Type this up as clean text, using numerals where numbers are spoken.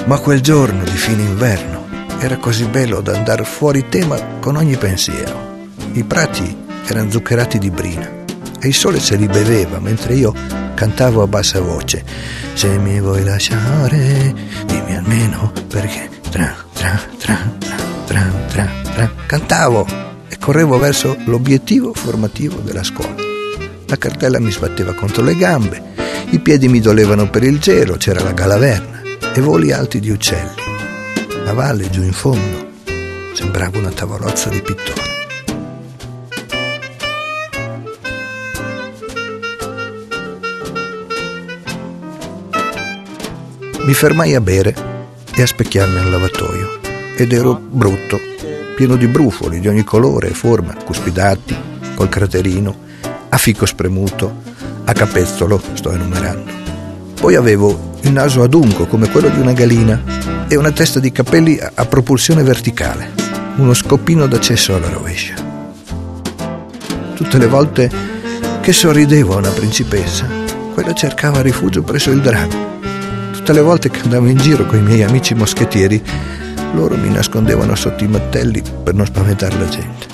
Ma quel giorno di fine inverno era così bello da andare fuori tema con ogni pensiero. I prati erano zuccherati di brina e il sole se li beveva mentre io cantavo a bassa voce: se mi vuoi lasciare, dimmi almeno perché. Tra, tra, tra, tra, tra, tra, tra. Cantavo e correvo verso l'obiettivo formativo della scuola. La cartella mi sbatteva contro le gambe, i piedi mi dolevano per il gelo, c'era la galaverna e voli alti di uccelli. La valle giù in fondo sembrava una tavolozza di pittore. Mi fermai a bere e a specchiarmi al lavatoio ed ero brutto, pieno di brufoli di ogni colore e forma, cuspidati, col craterino, a fico spremuto, a capezzolo, sto enumerando. Poi avevo il naso adunco come quello di una galina e una testa di capelli a propulsione verticale, uno scoppino d'accesso alla rovescia. Tutte le volte che sorridevo a una principessa, quella cercava rifugio presso il drago. Tutte le volte che andavo in giro con i miei amici moschettieri, loro mi nascondevano sotto i mattelli per non spaventare la gente.